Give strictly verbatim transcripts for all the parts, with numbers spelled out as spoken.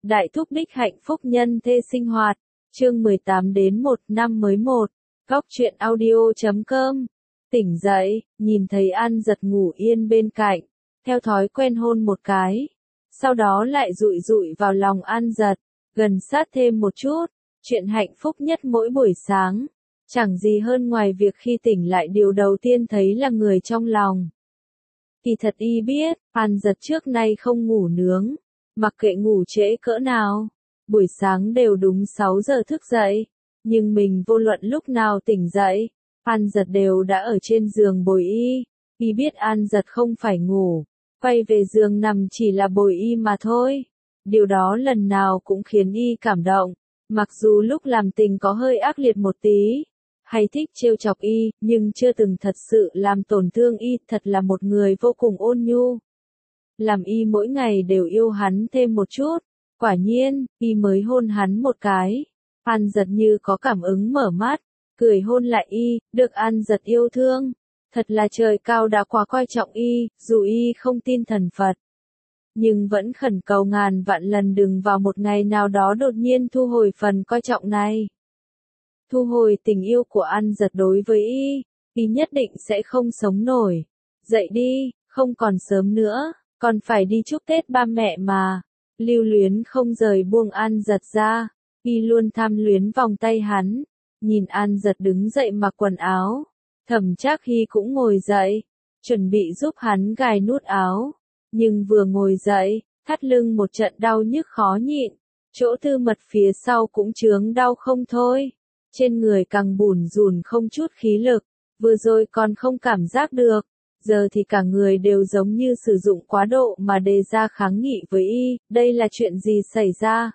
Đại thúc đích hạnh phúc nhân thê sinh hoạt, chương mười tám đến một năm mới một, góc truyện audio chấm com. Tỉnh dậy, nhìn thấy An Giật ngủ yên bên cạnh, theo thói quen hôn một cái, sau đó lại dụi dụi vào lòng An Giật, gần sát thêm một chút, chuyện hạnh phúc nhất mỗi buổi sáng, chẳng gì hơn ngoài việc khi tỉnh lại điều đầu tiên thấy là người trong lòng. Kỳ thật y biết, An Giật trước nay không ngủ nướng, mặc kệ ngủ trễ cỡ nào, buổi sáng đều đúng sáu giờ thức dậy, nhưng mình vô luận lúc nào tỉnh dậy, An Giật đều đã ở trên giường bồi y, y biết An Giật không phải ngủ, quay về giường nằm chỉ là bồi y mà thôi. Điều đó lần nào cũng khiến y cảm động, mặc dù lúc làm tình có hơi ác liệt một tí, hay thích trêu chọc y, nhưng chưa từng thật sự làm tổn thương y, thật là một người vô cùng ôn nhu. Làm y mỗi ngày đều yêu hắn thêm một chút, quả nhiên, y mới hôn hắn một cái. An Giật như có cảm ứng mở mắt, cười hôn lại y, được An Giật yêu thương. Thật là trời cao đã quá coi trọng y, dù y không tin thần Phật. Nhưng vẫn khẩn cầu ngàn vạn lần đừng vào một ngày nào đó đột nhiên thu hồi phần coi trọng này. Thu hồi tình yêu của An Giật đối với y, y nhất định sẽ không sống nổi. Dậy đi, không còn sớm nữa, còn phải đi chúc Tết ba mẹ mà. Lưu luyến không rời buông An Giật ra, y luôn tham luyến vòng tay hắn. Nhìn An Giật đứng dậy mặc quần áo, Thẩm Trác Hy cũng ngồi dậy, chuẩn bị giúp hắn gài nút áo. Nhưng vừa ngồi dậy, thắt lưng một trận đau nhức khó nhịn, chỗ tư mật phía sau cũng chướng đau không thôi. Trên người càng bủn rủn không chút khí lực, vừa rồi còn không cảm giác được, giờ thì cả người đều giống như sử dụng quá độ mà đề ra kháng nghị với y, đây là chuyện gì xảy ra?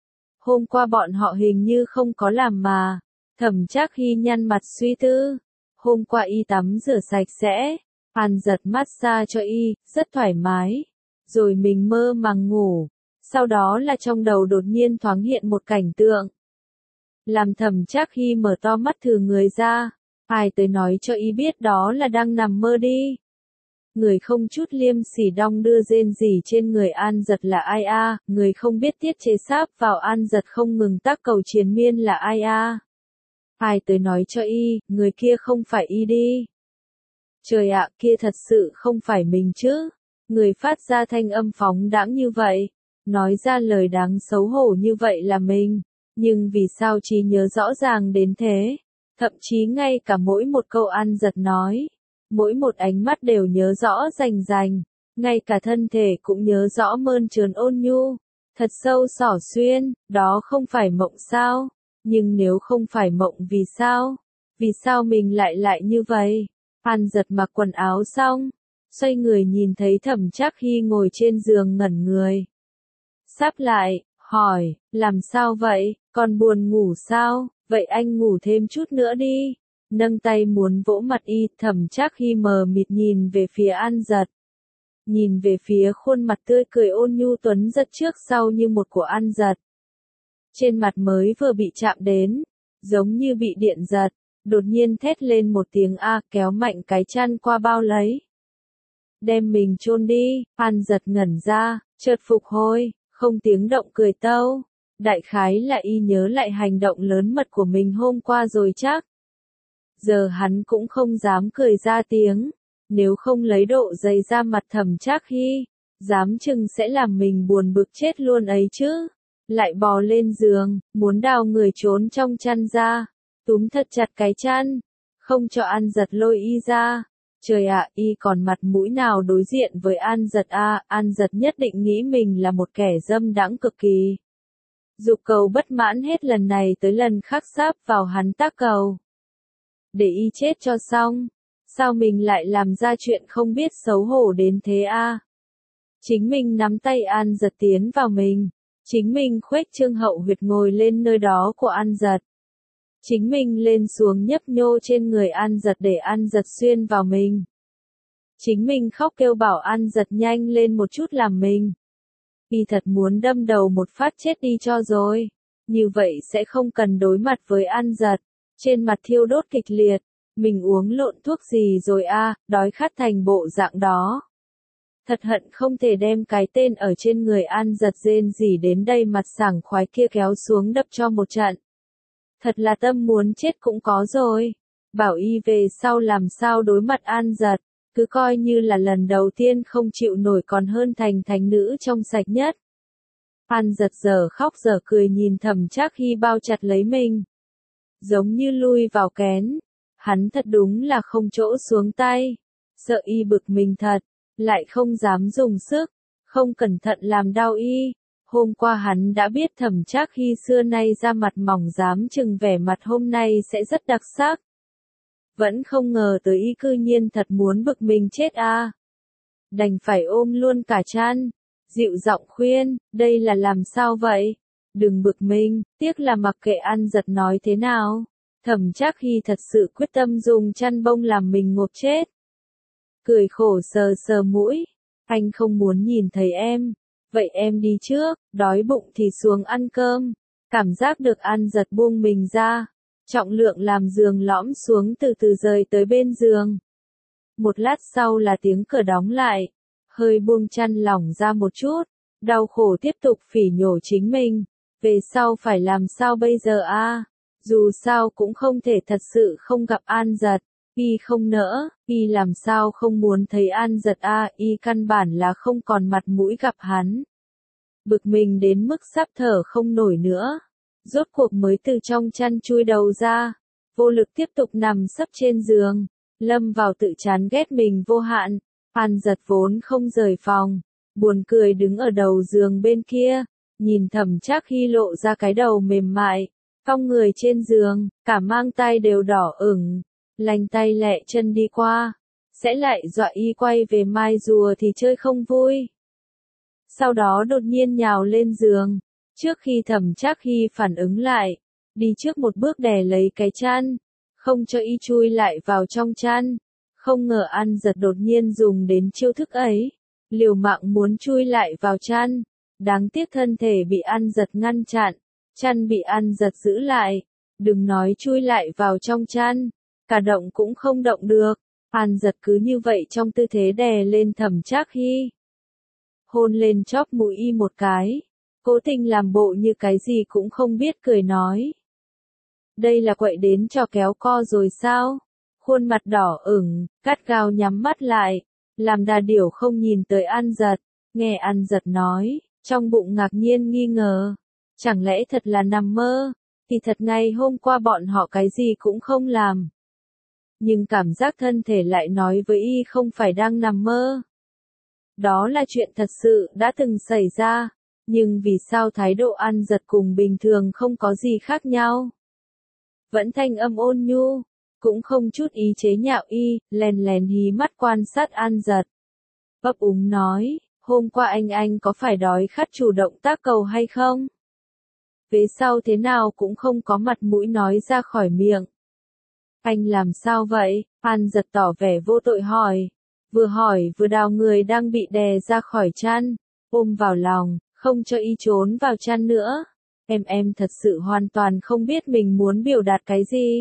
Hôm qua bọn họ hình như không có làm mà. Thẩm Trác Hy nhăn mặt suy tư. Hôm qua y tắm rửa sạch sẽ, An Giật massage cho y, rất thoải mái. Rồi mình mơ màng ngủ. Sau đó là trong đầu đột nhiên thoáng hiện một cảnh tượng. Làm Thẩm Trác Hy mở to mắt thừ người ra. Ai tới nói cho y biết đó là đang nằm mơ đi. Người không chút liêm sỉ đong đưa rên rỉ trên người An Giật là ai a? À? Người không biết tiết chế sáp vào An Giật không ngừng tác cầu triền miên là ai a? À? Ai tới nói cho y, người kia không phải y đi. Trời ạ, kia thật sự không phải mình chứ. Người phát ra thanh âm phóng đãng như vậy, nói ra lời đáng xấu hổ như vậy là mình. Nhưng vì sao trí nhớ rõ ràng đến thế? Thậm chí ngay cả mỗi một câu An Giật nói, mỗi một ánh mắt đều nhớ rõ rành rành, ngay cả thân thể cũng nhớ rõ mơn trớn ôn nhu, thật sâu xỏ xuyên, đó không phải mộng sao? Nhưng nếu không phải mộng vì sao? Vì sao mình lại lại như vậy? An Giật mặc quần áo xong, xoay người nhìn thấy Thẩm Trác Hy ngồi trên giường ngẩn người. Sắp lại, hỏi, làm sao vậy, còn buồn ngủ sao? Vậy anh ngủ thêm chút nữa đi. Nâng tay muốn vỗ mặt y, Thẩm Trác Hy mờ mịt nhìn về phía An Giật. Nhìn về phía khuôn mặt tươi cười ôn nhu tuấn giật trước sau như một của An Giật. Trên mặt mới vừa bị chạm đến, giống như bị điện giật, đột nhiên thét lên một tiếng a, kéo mạnh cái chăn qua bao lấy. Đem mình chôn đi, An Giật ngẩn ra, chợt phục hồi, không tiếng động cười tâu. Đại khái là y nhớ lại hành động lớn mật của mình hôm qua rồi chắc. Giờ hắn cũng không dám cười ra tiếng, nếu không lấy độ dày ra mặt Thẩm Trác Hy, dám chừng sẽ làm mình buồn bực chết luôn ấy chứ. Lại bò lên giường, muốn đào người trốn trong chăn ra, túm thật chặt cái chăn, không cho An Giật lôi y ra. Trời ạ, y còn mặt mũi nào đối diện với An Giật a? À, An Giật nhất định nghĩ mình là một kẻ dâm đãng cực kỳ. Dục cầu bất mãn hết lần này tới lần khác sáp vào hắn tác cầu. Để y chết cho xong, sao mình lại làm ra chuyện không biết xấu hổ đến thế a? À? Chính mình nắm tay An Giật tiến vào mình, chính mình khuếch trương hậu huyệt ngồi lên nơi đó của An Giật. Chính mình lên xuống nhấp nhô trên người An Giật để An Giật xuyên vào mình. Chính mình khóc kêu bảo An Giật nhanh lên một chút làm mình. Y thật muốn đâm đầu một phát chết đi cho rồi. Như vậy sẽ không cần đối mặt với An Giật. Trên mặt thiêu đốt kịch liệt. Mình uống lộn thuốc gì rồi a? À, đói khát thành bộ dạng đó. Thật hận không thể đem cái tên ở trên người An Giật rên rỉ đến đây mặt sảng khoái kia kéo xuống đập cho một trận. Thật là tâm muốn chết cũng có rồi. Bảo y về sau làm sao đối mặt An Giật, cứ coi như là lần đầu tiên không chịu nổi còn hơn thành thánh nữ trong sạch nhất. An Giật giờ khóc giờ cười nhìn Thẩm Trác Hy bao chặt lấy mình. Giống như lui vào kén. Hắn thật đúng là không chỗ xuống tay. Sợ y bực mình thật. Lại không dám dùng sức. Không cẩn thận làm đau y. Hôm qua hắn đã biết Thẩm Trác Hy xưa nay ra mặt mỏng dám chừng vẻ mặt hôm nay sẽ rất đặc sắc. Vẫn không ngờ tới y cư nhiên thật muốn bực mình chết a. À. Đành phải ôm luôn cả chăn. Dịu giọng khuyên, đây là làm sao vậy? Đừng bực mình, tiếc là mặc kệ An Giật nói thế nào. Thẩm Trác Hy thật sự quyết tâm dùng chăn bông làm mình ngộp chết. Cười khổ sờ sờ mũi, anh không muốn nhìn thấy em. Vậy em đi trước, đói bụng thì xuống ăn cơm. Cảm giác được An Giật buông mình ra. Trọng lượng làm giường lõm xuống từ từ rời tới bên giường. Một lát sau là tiếng cửa đóng lại. Hơi buông chăn lỏng ra một chút. Đau khổ tiếp tục phỉ nhổ chính mình. Về sau phải làm sao bây giờ a? À? Dù sao cũng không thể thật sự không gặp An Giật. Y không nỡ, y làm sao không muốn thấy An Giật a, à? Y căn bản là không còn mặt mũi gặp hắn. Bực mình đến mức sắp thở không nổi nữa. Rốt cuộc mới từ trong chăn chui đầu ra. Vô lực tiếp tục nằm sấp trên giường. Lâm vào tự chán ghét mình vô hạn. An Giật vốn không rời phòng. Buồn cười đứng ở đầu giường bên kia. Nhìn Thẩm Trác Hy lộ ra cái đầu mềm mại. Cong người trên giường, cả mang tay đều đỏ ửng. Lành tay lẹ chân đi qua. Sẽ lại dọa y quay về mai rùa thì chơi không vui. Sau đó đột nhiên nhào lên giường. Trước khi Thẩm Trác Hy phản ứng lại. Đi trước một bước đè lấy cái chăn. Không cho y chui lại vào trong chăn. Không ngờ An Giật đột nhiên dùng đến chiêu thức ấy. Liều mạng muốn chui lại vào chăn. Đáng tiếc thân thể bị An Giật ngăn chặn. Chăn bị An Giật giữ lại. Đừng nói chui lại vào trong chăn. Cả động cũng không động được. An Giật cứ như vậy trong tư thế đè lên Thẩm Trác Hy. Hôn lên chóp mũi y một cái. Cố tình làm bộ như cái gì cũng không biết cười nói. Đây là quậy đến cho kéo co rồi sao? Khuôn mặt đỏ ửng, gắt gao nhắm mắt lại. Làm đà điểu không nhìn tới An Giật. Nghe An Giật nói, trong bụng ngạc nhiên nghi ngờ. Chẳng lẽ thật là nằm mơ? Thì thật ngày hôm qua bọn họ cái gì cũng không làm. Nhưng cảm giác thân thể lại nói với y không phải đang nằm mơ. Đó là chuyện thật sự đã từng xảy ra. Nhưng vì sao thái độ An Giật cùng bình thường không có gì khác nhau? Vẫn thanh âm ôn nhu. Cũng không chút ý chế nhạo y, lèn lèn hí mắt quan sát An Giật. Ấp úng nói, hôm qua anh anh có phải đói khát chủ động tác cầu hay không? Về sau thế nào cũng không có mặt mũi nói ra khỏi miệng. Anh làm sao vậy? An Giật tỏ vẻ vô tội hỏi. Vừa hỏi vừa đào người đang bị đè ra khỏi chăn, ôm vào lòng, không cho y trốn vào chăn nữa. Em em thật sự hoàn toàn không biết mình muốn biểu đạt cái gì.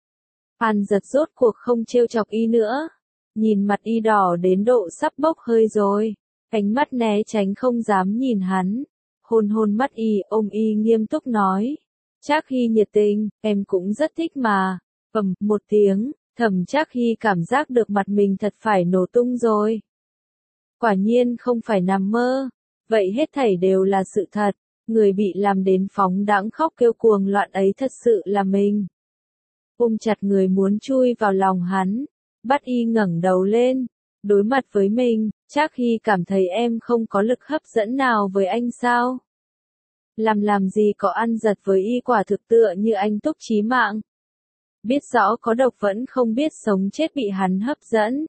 An Giật rốt cuộc không trêu chọc y nữa. Nhìn mặt y đỏ đến độ sắp bốc hơi rồi. Ánh mắt né tránh không dám nhìn hắn. Hôn hôn mắt y, ôm y nghiêm túc nói. Trác Hy nhiệt tình, em cũng rất thích mà. Ầm, một tiếng, Thẩm Trác Hy cảm giác được mặt mình thật phải nổ tung rồi. Quả nhiên không phải nằm mơ. Vậy hết thảy đều là sự thật. Người bị làm đến phóng đãng khóc kêu cuồng loạn ấy thật sự là mình. Ôm chặt người muốn chui vào lòng hắn. Bắt y ngẩng đầu lên. Đối mặt với mình, Trác Hy cảm thấy em không có lực hấp dẫn nào với anh sao? Làm làm gì có An Giật với y quả thực tựa như anh túc chí mạng. Biết rõ có độc vẫn không biết sống chết bị hắn hấp dẫn.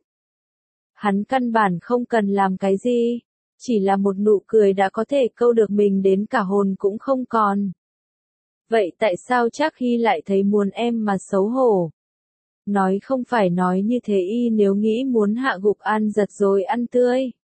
Hắn căn bản không cần làm cái gì. Chỉ là một nụ cười đã có thể câu được mình đến cả hồn cũng không còn. Vậy tại sao Trác Hy lại thấy muốn em mà xấu hổ? Nói không phải nói như thế y nếu nghĩ muốn hạ gục An Giật rồi ăn tươi.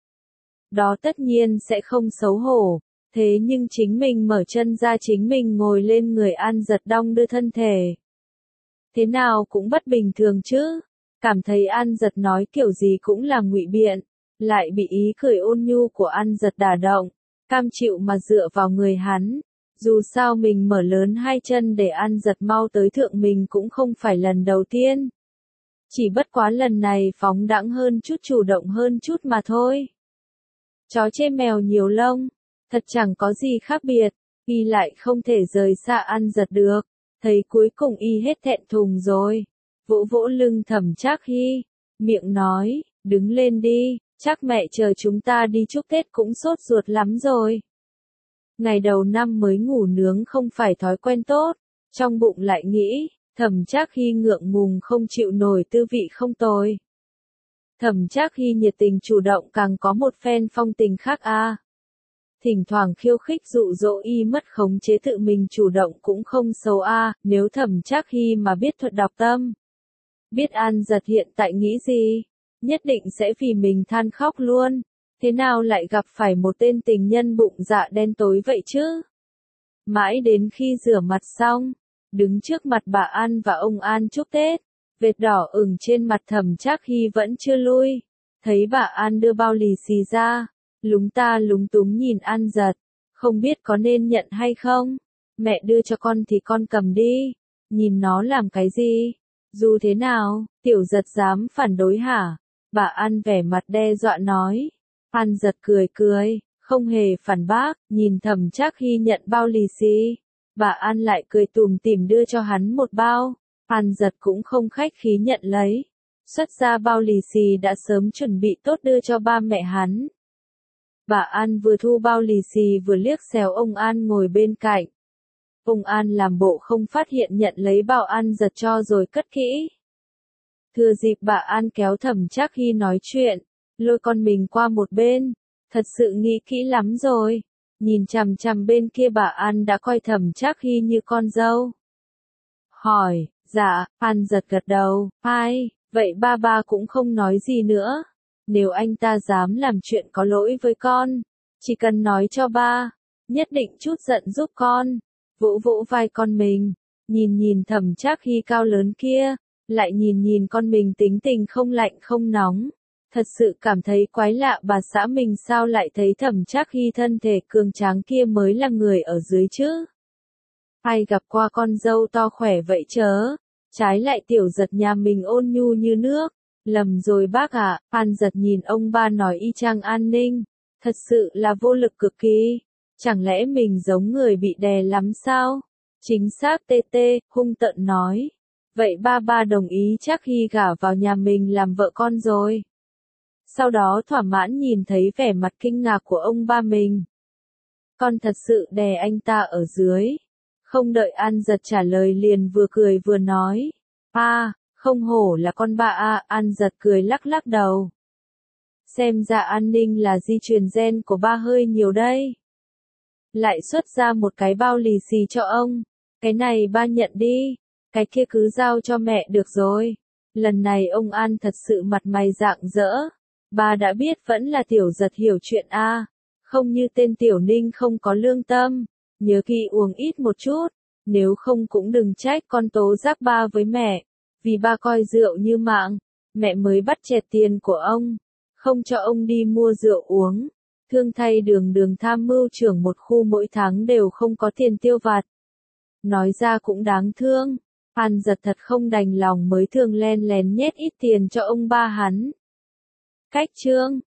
Đó tất nhiên sẽ không xấu hổ. Thế nhưng chính mình mở chân ra chính mình ngồi lên người An Giật đong đưa thân thể. Thế nào cũng bất bình thường chứ. Cảm thấy An Giật nói kiểu gì cũng là ngụy biện. lại bị ý cười ôn nhu của An Giật đả động, cam chịu mà dựa vào người hắn. Dù sao mình mở lớn hai chân để An Giật mau tới thượng mình cũng không phải lần đầu tiên. Chỉ bất quá lần này phóng đãng hơn chút, chủ động hơn chút mà thôi. Chó chê mèo nhiều lông, thật chẳng có gì khác biệt, y lại không thể rời xa An Giật được. Thấy cuối cùng y hết thẹn thùng rồi, vỗ vỗ lưng Thẩm Trác Hy, miệng nói, đứng lên đi, chắc mẹ chờ chúng ta đi chúc Tết cũng sốt ruột lắm rồi. Ngày đầu năm mới ngủ nướng không phải thói quen tốt, trong bụng lại nghĩ, Thẩm Trác Hy ngượng ngùng không chịu nổi tư vị không tồi. Thẩm Trác Hy nhiệt tình chủ động càng có một phen phong tình khác a. À. Thỉnh thoảng khiêu khích dụ dỗ y mất khống chế tự mình chủ động cũng không xấu a, à, nếu Thẩm Trác Hy mà biết thuật đọc tâm. Biết An Giật hiện tại nghĩ gì, nhất định sẽ vì mình than khóc luôn. Thế nào lại gặp phải một tên tình nhân bụng dạ đen tối vậy chứ? Mãi đến khi rửa mặt xong, đứng trước mặt bà An và ông An chúc Tết, vệt đỏ ửng trên mặt Thẩm Trác Hy vẫn chưa lui. Thấy bà An đưa bao lì xì ra, lúng ta lúng túng nhìn An Giật, không biết có nên nhận hay không. Mẹ đưa cho con thì con cầm đi, nhìn nó làm cái gì? Dù thế nào, Tiểu Giật dám phản đối hả? Bà An vẻ mặt đe dọa nói. An Giật cười cười, không hề phản bác, nhìn Thẩm Trác Hy nhận bao lì xì. Bà An lại cười tủm tỉm đưa cho hắn một bao. An Giật cũng không khách khí nhận lấy. Xuất ra bao lì xì đã sớm chuẩn bị tốt đưa cho ba mẹ hắn. Bà An vừa thu bao lì xì vừa liếc xéo ông An ngồi bên cạnh. Ông An làm bộ không phát hiện nhận lấy bao An Giật cho rồi cất kỹ. Thừa dịp bà An kéo Thẩm Trác Hy nói chuyện, lôi con mình qua một bên, thật sự nghĩ kỹ lắm rồi. Nhìn chằm chằm bên kia bà An đã coi Thẩm Trác Hy như con dâu. Hỏi, dạ, An Giật gật đầu, ai, vậy ba ba cũng không nói gì nữa. Nếu anh ta dám làm chuyện có lỗi với con, chỉ cần nói cho ba, nhất định chút giận giúp con. Vỗ vỗ vai con mình, nhìn nhìn Thẩm Trác Hy cao lớn kia, lại nhìn nhìn con mình tính tình không lạnh không nóng. Thật sự cảm thấy quái lạ, bà xã mình sao lại thấy Thẩm Trác Hy thân thể cường tráng kia mới là người ở dưới chứ? Ai gặp qua con dâu to khỏe vậy chớ? Trái lại Tiểu Giật nhà mình ôn nhu như nước. Lầm rồi bác ạ, à. An Giật nhìn ông ba nói y chang An Ninh. Thật sự là vô lực cực kỳ. Chẳng lẽ mình giống người bị đè lắm sao? Chính xác tê tê, hung tợn nói. Vậy ba ba đồng ý Trác Hy gả vào nhà mình làm vợ con rồi. Sau đó thỏa mãn nhìn thấy vẻ mặt kinh ngạc của ông ba mình. Con thật sự đè anh ta ở dưới. Không đợi An Giật trả lời liền vừa cười vừa nói. À, không hổ là con ba a. À, An Giật cười lắc lắc đầu. Xem ra An Ninh là di truyền gen của ba hơi nhiều đây. Lại xuất ra một cái bao lì xì cho ông. Cái này ba nhận đi. Cái kia cứ giao cho mẹ được rồi. Lần này ông An thật sự mặt mày rạng rỡ. Ba đã biết vẫn là Tiểu Giật hiểu chuyện a, à. Không như tên Tiểu Ninh không có lương tâm. Nhớ kỹ uống ít một chút. Nếu không cũng đừng trách con tố giác ba với mẹ. Vì ba coi rượu như mạng. Mẹ mới bắt chẹt tiền của ông. Không cho ông đi mua rượu uống. Thương thay đường đường tham mưu trưởng một khu mỗi tháng đều không có tiền tiêu vặt. Nói ra cũng đáng thương. An Giật thật không đành lòng mới thường len lén nhét ít tiền cho ông ba hắn. Cách chương